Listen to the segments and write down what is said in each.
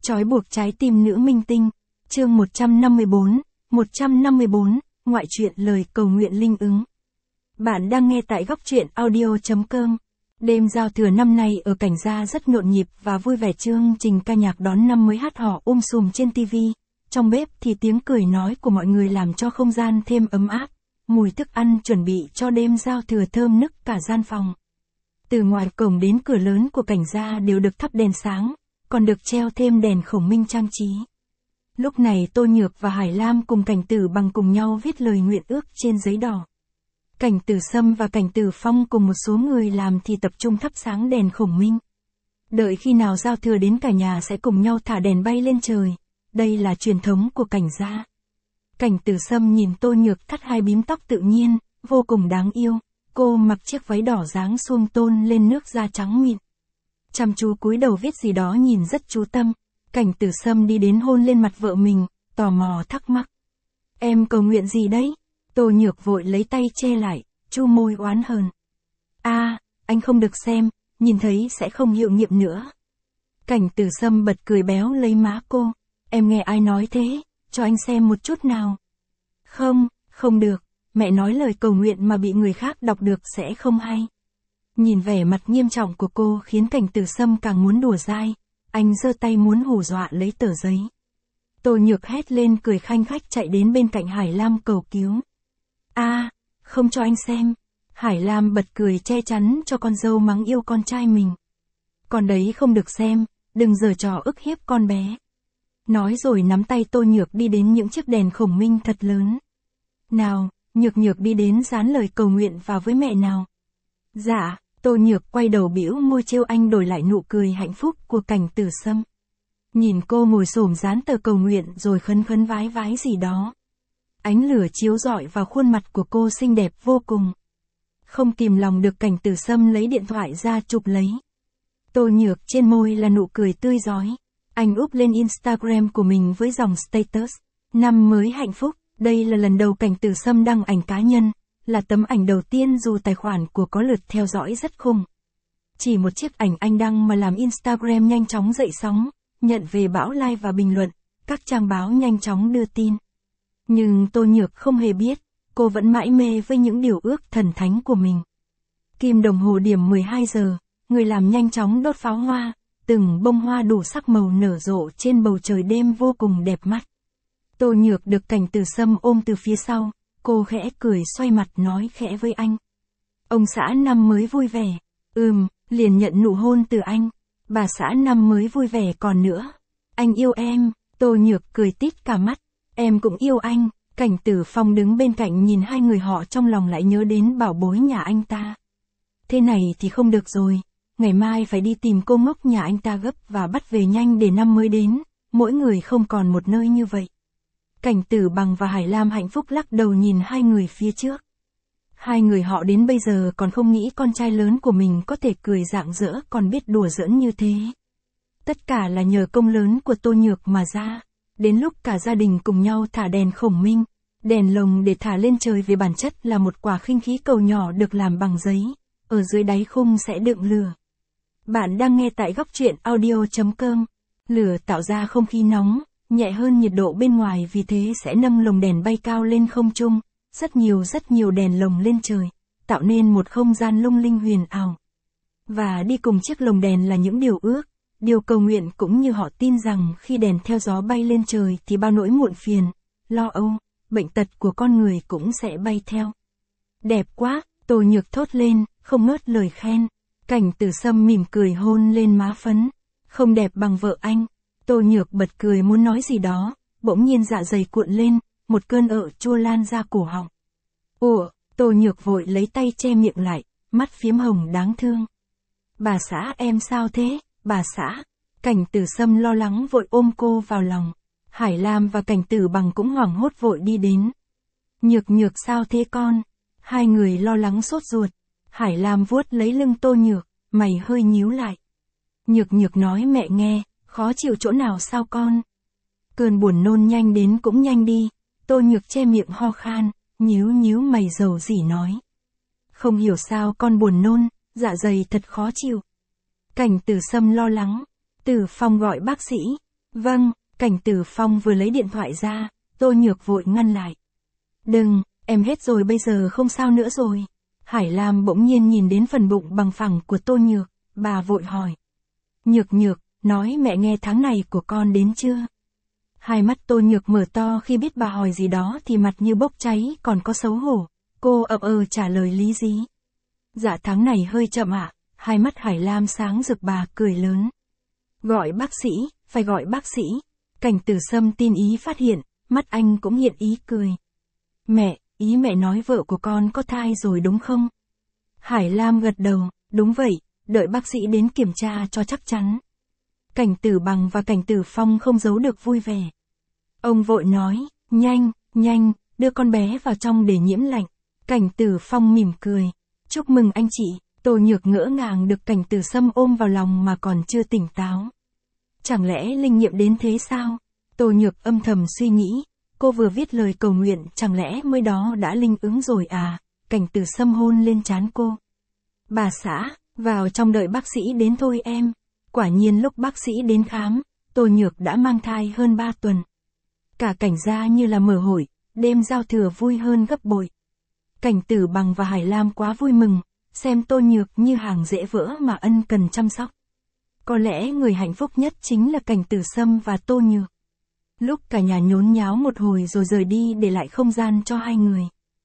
Trói buộc trái tim nữ minh tinh, chương 154, ngoại truyện lời cầu nguyện linh ứng. Bạn đang nghe tại góc truyện audio.com. Đêm giao thừa năm nay ở Cảnh Gia rất nhộn nhịp và vui vẻ, chương trình ca nhạc đón năm mới hát hò sùm trên TV. Trong bếp thì tiếng cười nói của mọi người làm cho không gian thêm ấm áp. Mùi thức ăn chuẩn bị cho đêm giao thừa thơm nức cả gian phòng. Từ ngoài cổng đến cửa lớn của Cảnh Gia đều được thắp đèn sáng, còn được treo thêm đèn khổng minh trang trí. Lúc này Tô Nhược và Hải Lam cùng Cảnh Tử Bằng cùng nhau viết lời nguyện ước trên giấy đỏ. Cảnh Tử Sâm và Cảnh Tử Phong cùng một số người làm thì tập trung thắp sáng đèn khổng minh. Đợi khi nào giao thừa đến cả nhà sẽ cùng nhau thả đèn bay lên trời. Đây là truyền thống của Cảnh Gia. Cảnh Tử Sâm nhìn Tô Nhược thắt hai bím tóc tự nhiên, vô cùng đáng yêu. Cô mặc chiếc váy đỏ dáng suông tôn lên nước da trắng mịn. Chăm chú cúi đầu viết gì đó nhìn rất chú tâm. Cảnh Tử Sâm đi đến hôn lên mặt vợ mình, tò mò thắc mắc. Em cầu nguyện gì đấy? Tô Nhược vội lấy tay che lại, chu môi oán hờn. Anh không được xem, nhìn thấy sẽ không hiệu nghiệm nữa. Cảnh Tử Sâm bật cười béo lấy má cô. Em nghe ai nói thế, cho anh xem một chút nào. Không được, mẹ nói lời cầu nguyện mà bị người khác đọc được sẽ không hay. Nhìn vẻ mặt nghiêm trọng của cô khiến Cảnh Tử Sâm càng muốn đùa dai. Anh giơ tay muốn hù dọa lấy tờ giấy. Tô Nhược hét lên cười khanh khách chạy đến bên cạnh Hải Lam cầu cứu. Không cho anh xem. Hải Lam bật cười che chắn cho con dâu mắng yêu con trai mình. Con đấy không được xem, đừng giở trò ức hiếp con bé. Nói rồi nắm tay Tô Nhược đi đến những chiếc đèn khổng minh thật lớn. Nào, Nhược đi đến dán lời cầu nguyện vào với mẹ nào. Dạ. Tô Nhược quay đầu bĩu môi trêu anh đổi lại nụ cười hạnh phúc của Cảnh Tử Sâm. Nhìn cô ngồi xổm dán tờ cầu nguyện rồi khấn vái gì đó. Ánh lửa chiếu rọi vào khuôn mặt của cô xinh đẹp vô cùng. Không kìm lòng được Cảnh Tử Sâm lấy điện thoại ra chụp lấy. Tô Nhược trên môi là nụ cười tươi rói. Anh úp lên Instagram của mình với dòng status. Năm mới hạnh phúc, đây là lần đầu Cảnh Tử Sâm đăng ảnh cá nhân. Là tấm ảnh đầu tiên dù tài khoản của có lượt theo dõi rất khủng. Chỉ một chiếc ảnh anh đăng mà làm Instagram nhanh chóng dậy sóng, nhận về bão like và bình luận, các trang báo nhanh chóng đưa tin. Nhưng Tô Nhược không hề biết, cô vẫn mãi mê với những điều ước thần thánh của mình. Kim đồng hồ điểm 12 giờ, người làm nhanh chóng đốt pháo hoa, từng bông hoa đủ sắc màu nở rộ trên bầu trời đêm vô cùng đẹp mắt. Tô Nhược được Cảnh Tử Sâm ôm từ phía sau. Cô khẽ cười xoay mặt nói khẽ với anh. Ông xã năm mới vui vẻ. Liền nhận nụ hôn từ anh. Bà xã năm mới vui vẻ còn nữa. Anh yêu em. Tô Nhược cười tít cả mắt. Em cũng yêu anh. Cảnh Tử Phong đứng bên cạnh nhìn hai người họ trong lòng lại nhớ đến bảo bối nhà anh ta. Thế này thì không được rồi. Ngày mai phải đi tìm cô ngốc nhà anh ta gấp và bắt về nhanh để năm mới đến. Mỗi người không còn một nơi như vậy. Cảnh Tử Bằng và Hải Lam hạnh phúc lắc đầu nhìn hai người phía trước. Hai người họ đến bây giờ còn không nghĩ con trai lớn của mình có thể cười rạng rỡ còn biết đùa giỡn như thế. Tất cả là nhờ công lớn của Tô Nhược mà ra. Đến lúc cả gia đình cùng nhau thả đèn khổng minh, đèn lồng để thả lên trời về bản chất là một quả khinh khí cầu nhỏ được làm bằng giấy. Ở dưới đáy khung sẽ đựng lửa. Bạn đang nghe tại góc truyện audio.com. Lửa tạo ra không khí nóng. Nhẹ hơn nhiệt độ bên ngoài vì thế sẽ nâng lồng đèn bay cao lên không trung, rất nhiều đèn lồng lên trời, tạo nên một không gian lung linh huyền ảo. Và đi cùng chiếc lồng đèn là những điều ước, điều cầu nguyện cũng như họ tin rằng khi đèn theo gió bay lên trời thì bao nỗi muộn phiền, lo âu, bệnh tật của con người cũng sẽ bay theo. Đẹp quá, Tô Nhược thốt lên, không ngớt lời khen. Cảnh Tử Sâm mỉm cười hôn lên má phấn. Không đẹp bằng vợ anh. Tô Nhược bật cười muốn nói gì đó, bỗng nhiên dạ dày cuộn lên, một cơn ợ chua lan ra cổ họng. Tô Nhược vội lấy tay che miệng lại, mắt phiếm hồng đáng thương. Bà xã em sao thế, bà xã? Cảnh Tử Sâm lo lắng vội ôm cô vào lòng. Hải Lam và Cảnh Tử Bằng cũng hoảng hốt vội đi đến. Nhược sao thế con? Hai người lo lắng sốt ruột. Hải Lam vuốt lấy lưng Tô Nhược, mày hơi nhíu lại. Nhược nói mẹ nghe. Khó chịu chỗ nào sao con? Cơn buồn nôn nhanh đến cũng nhanh đi. Tô Nhược che miệng ho khan, nhíu mày dầu dỉ nói. Không hiểu sao con buồn nôn, dạ dày thật khó chịu. Cảnh Tử Sâm lo lắng. Tử Phong gọi bác sĩ. Vâng, Cảnh Tử Phong vừa lấy điện thoại ra, Tô Nhược vội ngăn lại. Đừng, em hết rồi, bây giờ không sao nữa rồi. Hải Lam bỗng nhiên nhìn đến phần bụng bằng phẳng của Tô Nhược, bà vội hỏi. Nhược Nhược, nói mẹ nghe tháng này của con đến chưa? Hai mắt Tô Nhược mở to khi biết bà hỏi gì đó thì mặt như bốc cháy còn có xấu hổ. Cô trả lời lý dí. Dạ tháng này hơi chậm ạ. Hai mắt Hải Lam sáng rực, bà cười lớn. Gọi bác sĩ, phải gọi bác sĩ. Cảnh Tử Sâm tin ý phát hiện, mắt anh cũng hiện ý cười. Mẹ, ý mẹ nói vợ của con có thai rồi đúng không? Hải Lam gật đầu, đúng vậy, đợi bác sĩ đến kiểm tra cho chắc chắn. Cảnh Tử Bằng và Cảnh Tử Phong không giấu được vui vẻ. Ông vội nói, nhanh, đưa con bé vào trong để nhiễm lạnh. Cảnh Tử Phong mỉm cười. Chúc mừng anh chị. Tô Nhược ngỡ ngàng được Cảnh Tử Sâm ôm vào lòng mà còn chưa tỉnh táo. Chẳng lẽ linh nghiệm đến thế sao? Tô Nhược âm thầm suy nghĩ. Cô vừa viết lời cầu nguyện, chẳng lẽ mới đó đã linh ứng rồi à? Cảnh Tử Sâm hôn lên trán cô. Bà xã, vào trong đợi bác sĩ đến thôi em. Quả nhiên lúc bác sĩ đến khám, Tô Nhược đã mang thai hơn 3 tuần. Cả Cảnh gia như là mở hội, đêm giao thừa vui hơn gấp bội. Cảnh Tử Bằng và Hải Lam quá vui mừng, xem Tô Nhược như hàng dễ vỡ mà ân cần chăm sóc. Có lẽ người hạnh phúc nhất chính là Cảnh Tử Sâm và Tô Nhược. Lúc cả nhà nhốn nháo một hồi rồi rời đi để lại không gian cho hai người.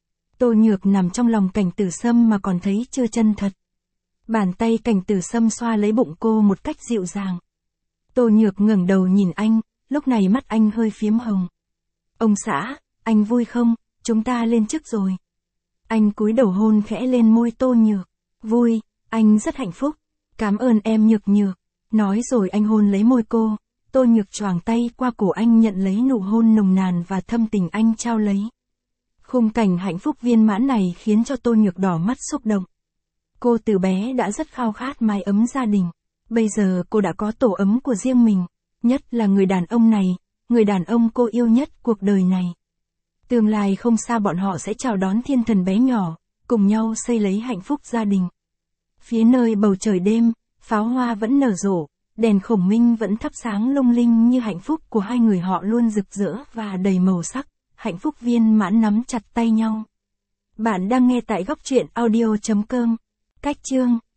Tô Nhược nằm trong lòng Cảnh Tử Sâm mà còn thấy chưa chân thật. Bàn tay Cảnh Tử Sâm xoa lấy bụng cô một cách dịu dàng. Tô Nhược ngẩng đầu nhìn anh, lúc này mắt anh hơi phiếm hồng. Ông xã, anh vui không? Chúng ta lên chức rồi. Anh cúi đầu hôn khẽ lên môi Tô Nhược. Vui, anh rất hạnh phúc. Cảm ơn em Nhược Nhược. Nói rồi anh hôn lấy môi cô. Tô Nhược choàng tay qua cổ anh nhận lấy nụ hôn nồng nàn và thâm tình anh trao lấy. Khung cảnh hạnh phúc viên mãn này khiến cho Tô Nhược đỏ mắt xúc động. Cô từ bé đã rất khao khát mái ấm gia đình. Bây giờ cô đã có tổ ấm của riêng mình. Nhất là người đàn ông này, người đàn ông cô yêu nhất cuộc đời này. Tương lai không xa bọn họ sẽ chào đón thiên thần bé nhỏ, cùng nhau xây lấy hạnh phúc gia đình. Phía nơi bầu trời đêm, pháo hoa vẫn nở rộ, đèn khổng minh vẫn thắp sáng lung linh như hạnh phúc của hai người họ luôn rực rỡ và đầy màu sắc, hạnh phúc viên mãn nắm chặt tay nhau. Bạn đang nghe tại góc truyện audio.com. Cách chương